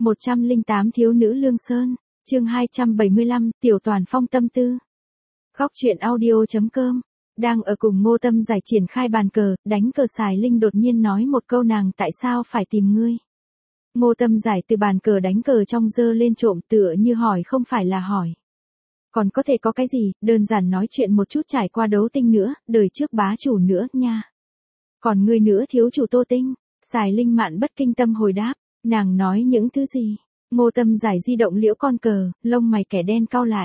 108 Thiếu nữ Lương Sơn, chương 275, Tiểu Toàn Phong tâm tư. Góc truyện audio.com. Đang ở cùng Ngô Tâm Giải triển khai bàn cờ, đánh cờ Sài Linh đột nhiên nói một câu nàng tại sao phải tìm ngươi. Ngô Tâm Giải từ bàn cờ đánh cờ trong giơ lên trộm tựa như hỏi không phải là hỏi. Còn có thể có cái gì, đơn giản nói chuyện một chút trải qua đấu tinh nữa, đời trước bá chủ nữa nha. Còn ngươi nữa thiếu chủ Tô Tinh, Sài Linh mạn bất kinh tâm hồi đáp, nàng nói những thứ gì. Ngô Tâm Giải di động liễu con cờ, lông mày kẻ đen cau lại.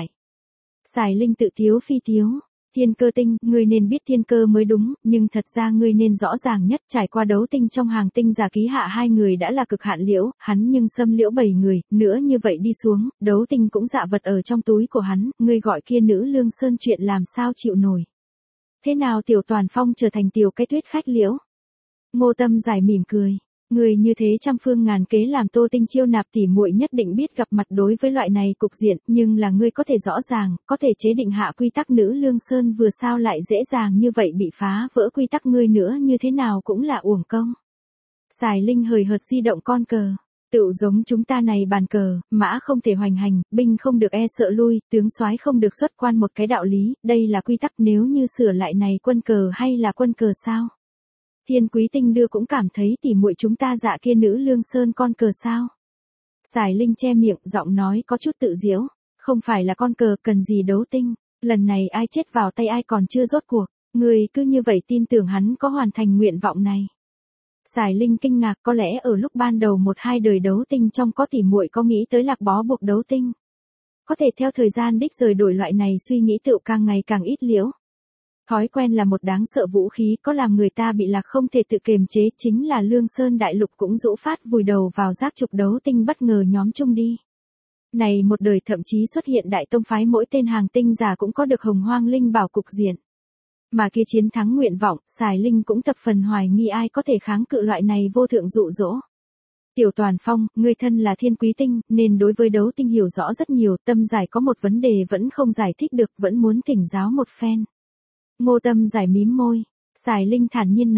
Sài Linh tự tiếu phi tiếu. Thiên Cơ Tinh, ngươi nên biết thiên cơ mới đúng, nhưng thật ra ngươi nên rõ ràng nhất trải qua đấu tinh trong hàng tinh giả ký hạ 2 người đã là cực hạn liễu, hắn nhưng xâm liễu 7 người, nữa như vậy đi xuống, đấu tinh cũng dạ vật ở trong túi của hắn, ngươi gọi kia nữ Lương Sơn chuyện làm sao chịu nổi. Thế nào Tiểu Toàn Phong trở thành tiểu cái tuyết khách liễu? Ngô Tâm Giải mỉm cười. Người như thế trăm phương ngàn kế làm Tô Tinh chiêu nạp tỉ muội nhất định biết gặp mặt đối với loại này cục diện, nhưng là ngươi có thể rõ ràng, có thể chế định hạ quy tắc nữ Lương Sơn vừa sao lại dễ dàng như vậy bị phá vỡ quy tắc ngươi nữa như thế nào cũng là uổng công. Sài Linh hời hợt di động con cờ. Tựu giống chúng ta này bàn cờ, mã không thể hoành hành, binh không được e sợ lui, tướng soái không được xuất quan một cái đạo lý, đây là quy tắc nếu như sửa lại này quân cờ hay là quân cờ sao? Thiên Quý Tinh đưa cũng cảm thấy tỉ muội chúng ta dạ kia nữ Lương Sơn con cờ sao. Sài Linh che miệng, giọng nói có chút tự diễu, không phải là con cờ cần gì đấu tinh, lần này ai chết vào tay ai còn chưa rốt cuộc, người cứ như vậy tin tưởng hắn có hoàn thành nguyện vọng này. Sài Linh kinh ngạc có lẽ ở lúc ban đầu 1-2 đời đấu tinh trong có tỉ muội có nghĩ tới lạc bó buộc đấu tinh. Có thể theo thời gian đích rời đổi loại này suy nghĩ tựu càng ngày càng ít liễu. Thói quen là một đáng sợ vũ khí có làm người ta bị lạc không thể tự kiềm chế chính là Lương Sơn Đại Lục cũng rũ phát vùi đầu vào giác trục đấu tinh bất ngờ nhóm chung đi. Này một đời thậm chí xuất hiện đại tông phái mỗi tên hàng tinh giả cũng có được hồng hoang linh bảo cục diện. Mà kia chiến thắng nguyện vọng, Sài Linh cũng thập phần hoài nghi ai có thể kháng cự loại này vô thượng dụ dỗ. Tiểu Toàn Phong, ngươi thân là Thiên Quý Tinh, nên đối với đấu tinh hiểu rõ rất nhiều, Tâm Giải có một vấn đề vẫn không giải thích được, vẫn muốn thỉnh giáo một phen. Ngô Tâm Giải mím môi, Sài Linh thản nhiên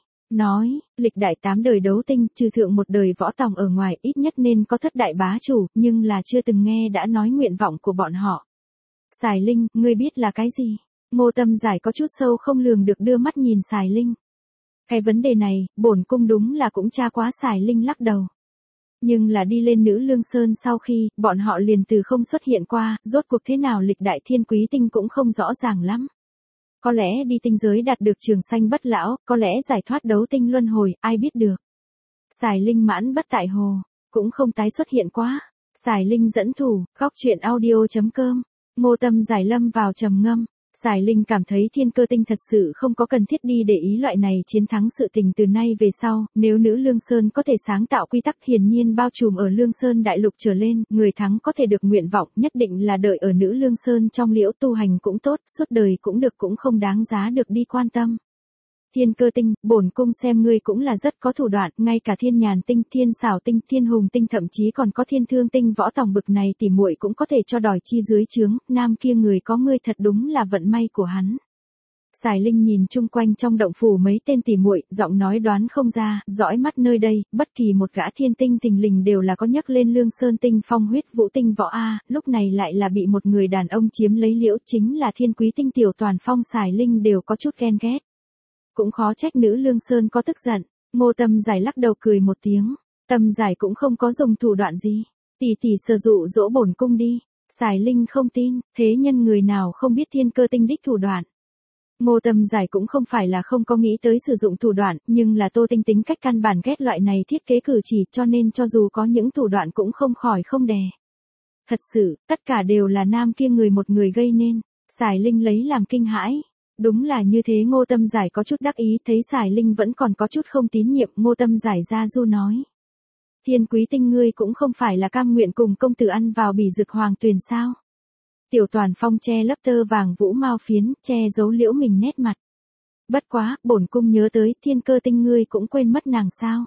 nói, lịch đại 8 đời đấu tinh, trừ thượng một đời võ tòng ở ngoài ít nhất nên có thất đại bá chủ, nhưng là chưa từng nghe đã nói nguyện vọng của bọn họ. Sài Linh, ngươi biết là cái gì? Ngô Tâm Giải có chút sâu không lường được đưa mắt nhìn Sài Linh. Cái vấn đề này, bổn cung đúng là cũng tra quá. Sài Linh lắc đầu. Nhưng là đi lên nữ Lương Sơn sau khi, bọn họ liền từ không xuất hiện qua, rốt cuộc thế nào lịch đại Thiên Quý Tinh cũng không rõ ràng lắm. Có lẽ đi tinh giới đạt được trường sanh bất lão, có lẽ giải thoát đấu tinh luân hồi, ai biết được. Sài Linh mãn bất tại hồ, cũng không tái xuất hiện quá. Sài Linh dẫn thủ, góc truyện audio.com. Ngô Tâm Giải lâm vào trầm ngâm. Sài Linh cảm thấy Thiên Cơ Tinh thật sự không có cần thiết đi để ý loại này chiến thắng sự tình từ nay về sau, nếu nữ Lương Sơn có thể sáng tạo quy tắc hiển nhiên bao trùm ở Lương Sơn Đại Lục trở lên, người thắng có thể được nguyện vọng nhất định là đợi ở nữ Lương Sơn trong liễu tu hành cũng tốt, suốt đời cũng được cũng không đáng giá được đi quan tâm. Thiên Cơ Tinh, bổn cung xem ngươi cũng là rất có thủ đoạn, ngay cả Thiên Nhàn Tinh, Thiên Xảo Tinh, Thiên Hùng Tinh thậm chí còn có Thiên Thương Tinh võ tòng bực này tỉ muội cũng có thể cho đòi chi dưới trướng, nam kia người có ngươi thật đúng là vận may của hắn. Sài Linh nhìn chung quanh trong động phủ mấy tên tỉ muội, giọng nói đoán không ra, dõi mắt nơi đây, bất kỳ một gã thiên tinh thình lình đều là có nhắc lên Lương Sơn Tinh phong huyết vũ tinh võ a, lúc này lại là bị một người đàn ông chiếm lấy liễu, chính là Thiên Quý Tinh Tiểu Toàn Phong. Sài Linh đều có chút ghen ghét. Cũng khó trách nữ Lương Sơn có tức giận. Ngô Tâm Giải lắc đầu cười một tiếng. Tâm Giải cũng không có dùng thủ đoạn gì. Tỷ sử dụ dỗ bổn cung đi. Sài Linh không tin, thế nhân người nào không biết Thiên Cơ Tinh đích thủ đoạn. Ngô Tâm Giải cũng không phải là không có nghĩ tới sử dụng thủ đoạn, nhưng là Tô Tinh tính cách căn bản ghét loại này thiết kế cử chỉ cho nên cho dù có những thủ đoạn cũng không khỏi không đè. Thật sự, tất cả đều là nam kia người một người gây nên. Sài Linh lấy làm kinh hãi. Đúng là như thế. Ngô Tâm Giải có chút đắc ý, thấy Sài Linh vẫn còn có chút không tín nhiệm, Ngô Tâm Giải ra du nói. Thiên Quý Tinh ngươi cũng không phải là cam nguyện cùng công tử ăn vào bỉ dực hoàng tuyền sao. Tiểu Toàn Phong che lấp tơ vàng vũ mao phiến, che giấu liễu mình nét mặt. Bất quá, bổn cung nhớ tới, Thiên Cơ Tinh ngươi cũng quên mất nàng sao.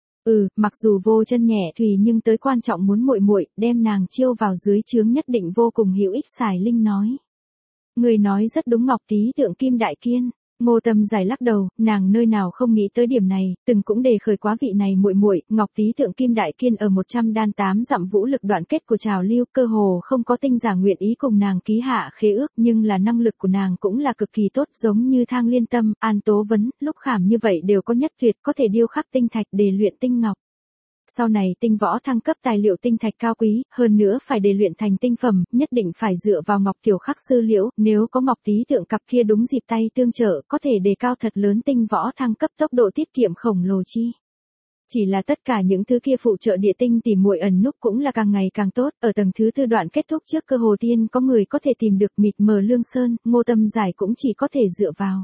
Mặc dù vô chân nhẹ thùy nhưng tới quan trọng muốn muội muội đem nàng chiêu vào dưới trướng nhất định vô cùng hữu ích. Sài Linh nói. Người nói rất đúng. Ngọc Tý Tượng Kim Đại Kiên, Ngô Tâm Giải lắc đầu, nàng nơi nào không nghĩ tới điểm này, từng cũng đề khởi quá vị này muội muội, Ngọc Tý thượng Kim Đại Kiên ở 100 đan 8 dặm vũ lực đoạn kết của trào lưu, cơ hồ không có tinh giả nguyện ý cùng nàng ký hạ khế ước, nhưng là năng lực của nàng cũng là cực kỳ tốt, giống như Thang Liên Tâm, An Tố Vấn, Lúc Khảm như vậy đều có nhất tuyệt, có thể điêu khắc tinh thạch để luyện tinh ngọc. Sau này tinh võ thăng cấp tài liệu tinh thạch cao quý, hơn nữa phải để luyện thành tinh phẩm, nhất định phải dựa vào Ngọc Tiểu Khắc sư liễu, nếu có Ngọc Tý thượng cặp kia đúng dịp tay tương trợ, có thể đề cao thật lớn tinh võ thăng cấp tốc độ tiết kiệm khổng lồ chi. Chỉ là tất cả những thứ kia phụ trợ địa tinh tìm muội ẩn núp cũng là càng ngày càng tốt, ở tầng thứ tư đoạn kết thúc trước cơ hồ tiên có người có thể tìm được mịt mờ Lương Sơn, Ngô Tâm Giải cũng chỉ có thể dựa vào.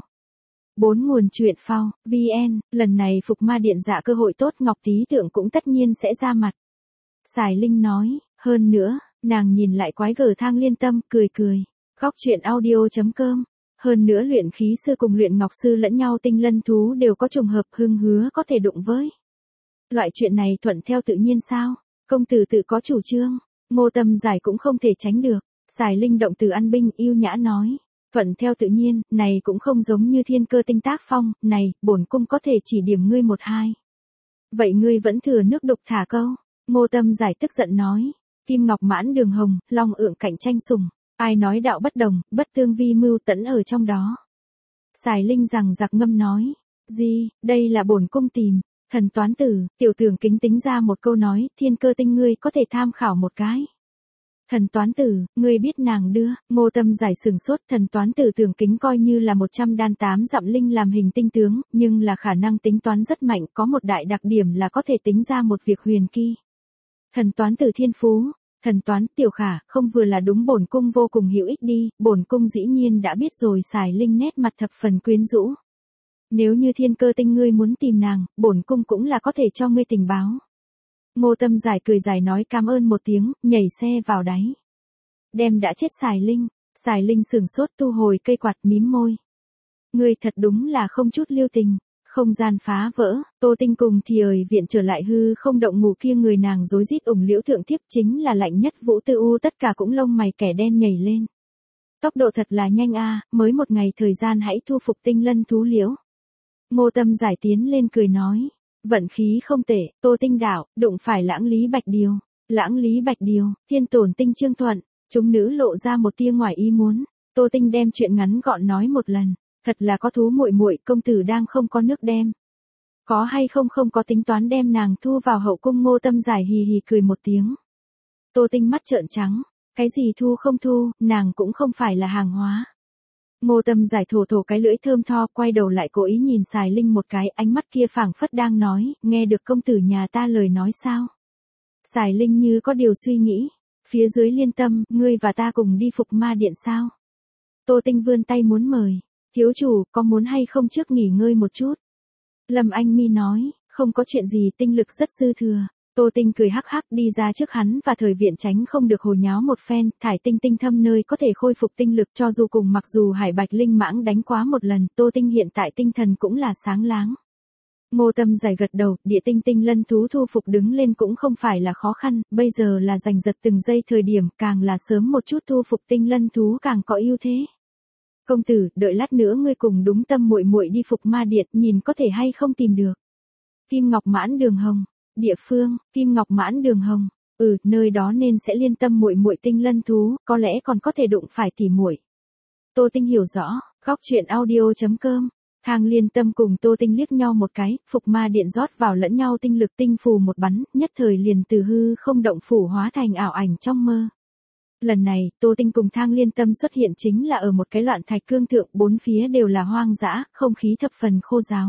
4 nguồn truyện phao, VN, lần này Phục Ma Điện dạ cơ hội tốt Ngọc Tý thượng cũng tất nhiên sẽ ra mặt. Sài Linh nói, hơn nữa, nàng nhìn lại quái gở Thang Liên Tâm, cười cười. Góc truyện audio.com. Hơn nữa luyện khí sư cùng luyện ngọc sư lẫn nhau tinh lân thú đều có trùng hợp hưng hứa có thể đụng với. Loại chuyện này thuận theo tự nhiên sao? Công tử tự có chủ trương, Ngô Tâm Giải cũng không thể tránh được. Sài Linh động từ ăn binh yêu nhã nói. Thuận theo tự nhiên, này cũng không giống như thiên cơ tinh tác phong, này, bổn cung có thể chỉ điểm ngươi một hai. Vậy ngươi vẫn thừa nước đục thả câu. Ngô Tâm Giải tức giận nói. Kim ngọc mãn đường hồng, long ượng cạnh tranh sùng. Ai nói đạo bất đồng, bất tương vi mưu tẫn ở trong đó. Sài Linh rằng giặc ngâm nói. Gì, đây là bổn cung tìm. Thần toán tử, tiểu tưởng kính tính ra một câu nói, thiên cơ tinh ngươi có thể tham khảo một cái. Thần toán tử, ngươi biết nàng đưa, Ngô Tâm Giải sừng sốt, thần toán tử tưởng kính coi như là 100 đan 8 dặm linh làm hình tinh tướng, nhưng là khả năng tính toán rất mạnh, có một đại đặc điểm là có thể tính ra một việc huyền kỳ. Thần toán tử thiên phú, thần toán tiểu khả, không vừa là đúng bổn cung vô cùng hữu ích đi, bổn cung dĩ nhiên đã biết rồi. Sài Linh nét mặt thập phần quyến rũ. Nếu như thiên cơ tinh ngươi muốn tìm nàng, bổn cung cũng là có thể cho ngươi tình báo. Ngô Tâm Giải cười dài nói cảm ơn một tiếng, nhảy xe vào đáy. Đem đã chết Sài Linh. Sài Linh sừng sốt thu hồi cây quạt mím môi. Ngươi thật đúng là không chút lưu tình. Không gian phá vỡ, Tô Tinh cùng thì ời viện trở lại hư không động ngủ kia người nàng rối rít ủng liễu thượng thiếp chính là lạnh nhất Vũ Tư U, tất cả cũng lông mày kẻ đen nhảy lên. Tốc độ thật là nhanh a, mới một ngày thời gian hãy thu phục tinh lân thú liễu. Ngô Tâm Giải tiến lên cười nói. Vận khí không tệ, Tô Tinh đạo, đụng phải Lãng Lý Bạch Điều. Lãng Lý Bạch Điều, Thiên Tổn Tinh Trương Thuận, chúng nữ lộ ra một tia ngoài ý muốn. Tô Tinh đem chuyện ngắn gọn nói một lần. Thật là có thú muội muội, công tử đang không có nước đem. Có hay không có tính toán đem nàng thu vào hậu cung. Ngô Tâm Giải hì hì cười một tiếng. Tô Tinh mắt trợn trắng. Cái gì thu không thu, nàng cũng không phải là hàng hóa. Ngô Tâm Giải thổ thổ cái lưỡi thơm tho, quay đầu lại cố ý nhìn Sài Linh một cái, ánh mắt kia phảng phất đang nói, nghe được công tử nhà ta lời nói sao? Sài Linh như có điều suy nghĩ, phía dưới Liên Tâm, ngươi và ta cùng đi Phục Ma Điện sao? Tô Tinh vươn tay muốn mời, thiếu chủ, có muốn hay không trước nghỉ ngơi một chút? Lâm Anh Mi nói, không có chuyện gì, tinh lực rất dư thừa. Tô Tinh cười hắc hắc đi ra trước hắn và thời viện tránh không được hồ nháo một phen, thải tinh tinh thâm nơi có thể khôi phục tinh lực cho dù cùng mặc dù Hải Bạch Linh mãng đánh quá một lần, Tô Tinh hiện tại tinh thần cũng là sáng láng. Ngô Tâm Giải gật đầu, địa tinh tinh lân thú thu phục đứng lên cũng không phải là khó khăn, bây giờ là giành giật từng giây thời điểm, càng là sớm một chút thu phục tinh lân thú càng có ưu thế. Công tử, đợi lát nữa ngươi cùng đúng Tâm muội muội đi Phục Ma Điện, nhìn có thể hay không tìm được. Kim Ngọc Mãn Đường Hồng. Địa phương, Kim Ngọc Mãn Đường Hồng. Nơi đó nên sẽ Liên Tâm muội muội tinh lân thú, có lẽ còn có thể đụng phải tỉ muội. Tô Tinh hiểu rõ, góc truyện audio.com. Thang Liên Tâm cùng Tô Tinh liếc nhau một cái, Phục Ma Điện rót vào lẫn nhau tinh lực, tinh phù một bắn, nhất thời liền từ hư không động phủ hóa thành ảo ảnh trong mơ. Lần này, Tô Tinh cùng Thang Liên Tâm xuất hiện chính là ở một cái loạn thạch cương thượng, bốn phía đều là hoang dã, không khí thập phần khô ráo.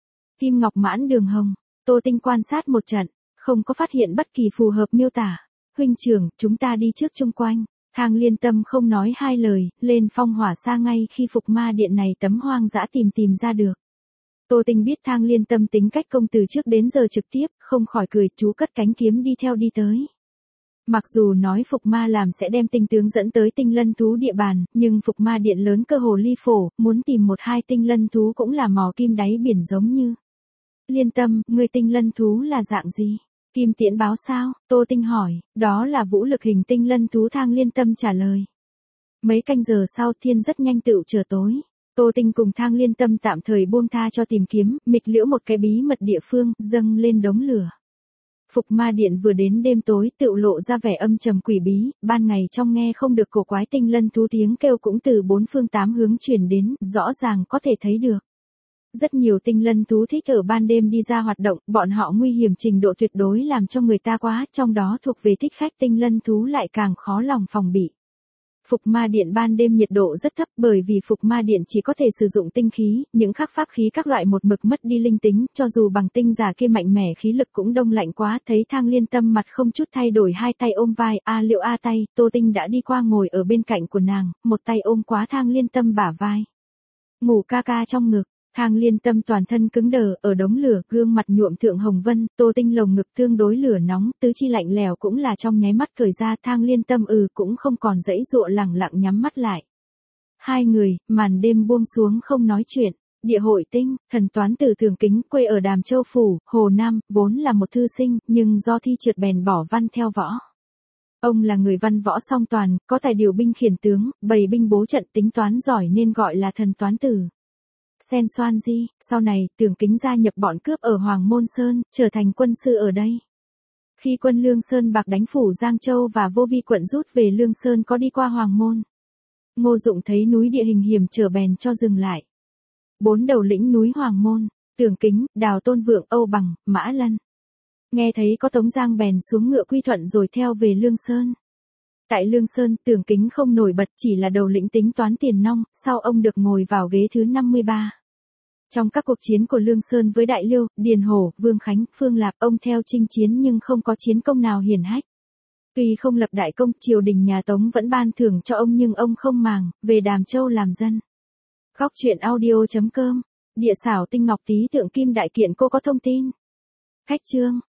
Kim Ngọc Mãn Đường Hồng. Tô Tinh quan sát một trận, không có phát hiện bất kỳ phù hợp miêu tả. Huynh trưởng, chúng ta đi trước chung quanh. Thang Liên Tâm không nói hai lời, lên phong hỏa xa ngay khi Phục Ma Điện này tấm hoang dã tìm ra được. Tô Tinh biết Thang Liên Tâm tính cách công từ trước đến giờ trực tiếp, không khỏi cười, chú cất cánh kiếm đi theo đi tới. Mặc dù nói Phục Ma làm sẽ đem tinh tướng dẫn tới tinh lân thú địa bàn, nhưng Phục Ma Điện lớn cơ hồ ly phổ, muốn tìm một hai tinh lân thú cũng là mò kim đáy biển giống như. Liên Tâm, người tinh lân thú là dạng gì? Kim Tiễn báo sao? Tô Tinh hỏi, đó là vũ lực hình tinh lân thú. Thang Liên Tâm trả lời. Mấy canh giờ sau thiên rất nhanh tựu trở tối. Tô Tinh cùng Thang Liên Tâm tạm thời buông tha cho tìm kiếm, mịch liễu một cái bí mật địa phương, dâng lên đống lửa. Phục Ma Điện vừa đến đêm tối tựu lộ ra vẻ âm trầm quỷ bí, ban ngày trong nghe không được cổ quái tinh lân thú tiếng kêu cũng từ bốn phương tám hướng truyền đến, rõ ràng có thể thấy được. Rất nhiều tinh lân thú thích ở ban đêm đi ra hoạt động, bọn họ nguy hiểm trình độ tuyệt đối làm cho người ta quá, trong đó thuộc về thích khách tinh lân thú lại càng khó lòng phòng bị. Phục Ma Điện ban đêm nhiệt độ rất thấp bởi vì Phục Ma Điện chỉ có thể sử dụng tinh khí, những khắc pháp khí các loại một mực mất đi linh tính, cho dù bằng tinh giả kia mạnh mẽ khí lực cũng đông lạnh quá, thấy Thang Liên Tâm mặt không chút thay đổi hai tay ôm vai, Liệu A tay, Tô Tinh đã đi qua ngồi ở bên cạnh của nàng, một tay ôm quá Thang Liên Tâm bả vai. Ngủ ca ca trong ngực. Thang Liên Tâm toàn thân cứng đờ, ở đống lửa, gương mặt nhuộm thượng hồng vân, Tô Tinh lồng ngực tương đối lửa nóng, tứ chi lạnh lèo cũng là trong nháy mắt cởi ra, Thang Liên Tâm cũng không còn dãy dụa lẳng lặng nhắm mắt lại. Hai người, màn đêm buông xuống không nói chuyện. Địa Hội Tinh, thần toán tử Thường Kính, quê ở Đàm Châu Phủ, Hồ Nam, vốn là một thư sinh, nhưng do thi trượt bèn bỏ văn theo võ. Ông là người văn võ song toàn, có tài điều binh khiển tướng, bày binh bố trận tính toán giỏi nên gọi là thần toán tử. Sen Xoan Di, sau này, Tưởng Kính gia nhập bọn cướp ở Hoàng Môn Sơn, trở thành quân sư ở đây. Khi quân Lương Sơn Bạc đánh phủ Giang Châu và Vô Vi quận rút về Lương Sơn có đi qua Hoàng Môn. Ngô Dụng thấy núi địa hình hiểm trở bèn cho dừng lại. 4 đầu lĩnh núi Hoàng Môn, Tưởng Kính, Đào Tôn Vượng, Âu Bằng, Mã Lân. Nghe thấy có Tống Giang bèn xuống ngựa quy thuận rồi theo về Lương Sơn. Tại Lương Sơn, Tưởng Kính không nổi bật chỉ là đầu lĩnh tính toán tiền nong, sau ông được ngồi vào ghế thứ 53. Trong các cuộc chiến của Lương Sơn với Đại Liêu, Điền Hổ, Vương Khánh, Phương Lạp, ông theo chinh chiến nhưng không có chiến công nào hiển hách. Tuy không lập đại công, triều đình nhà Tống vẫn ban thưởng cho ông nhưng ông không màng, về Đàm Châu làm dân. Khóc chuyện audio.com, địa xảo tinh ngọc tí tượng kim đại kiện cô có thông tin. Khách chương.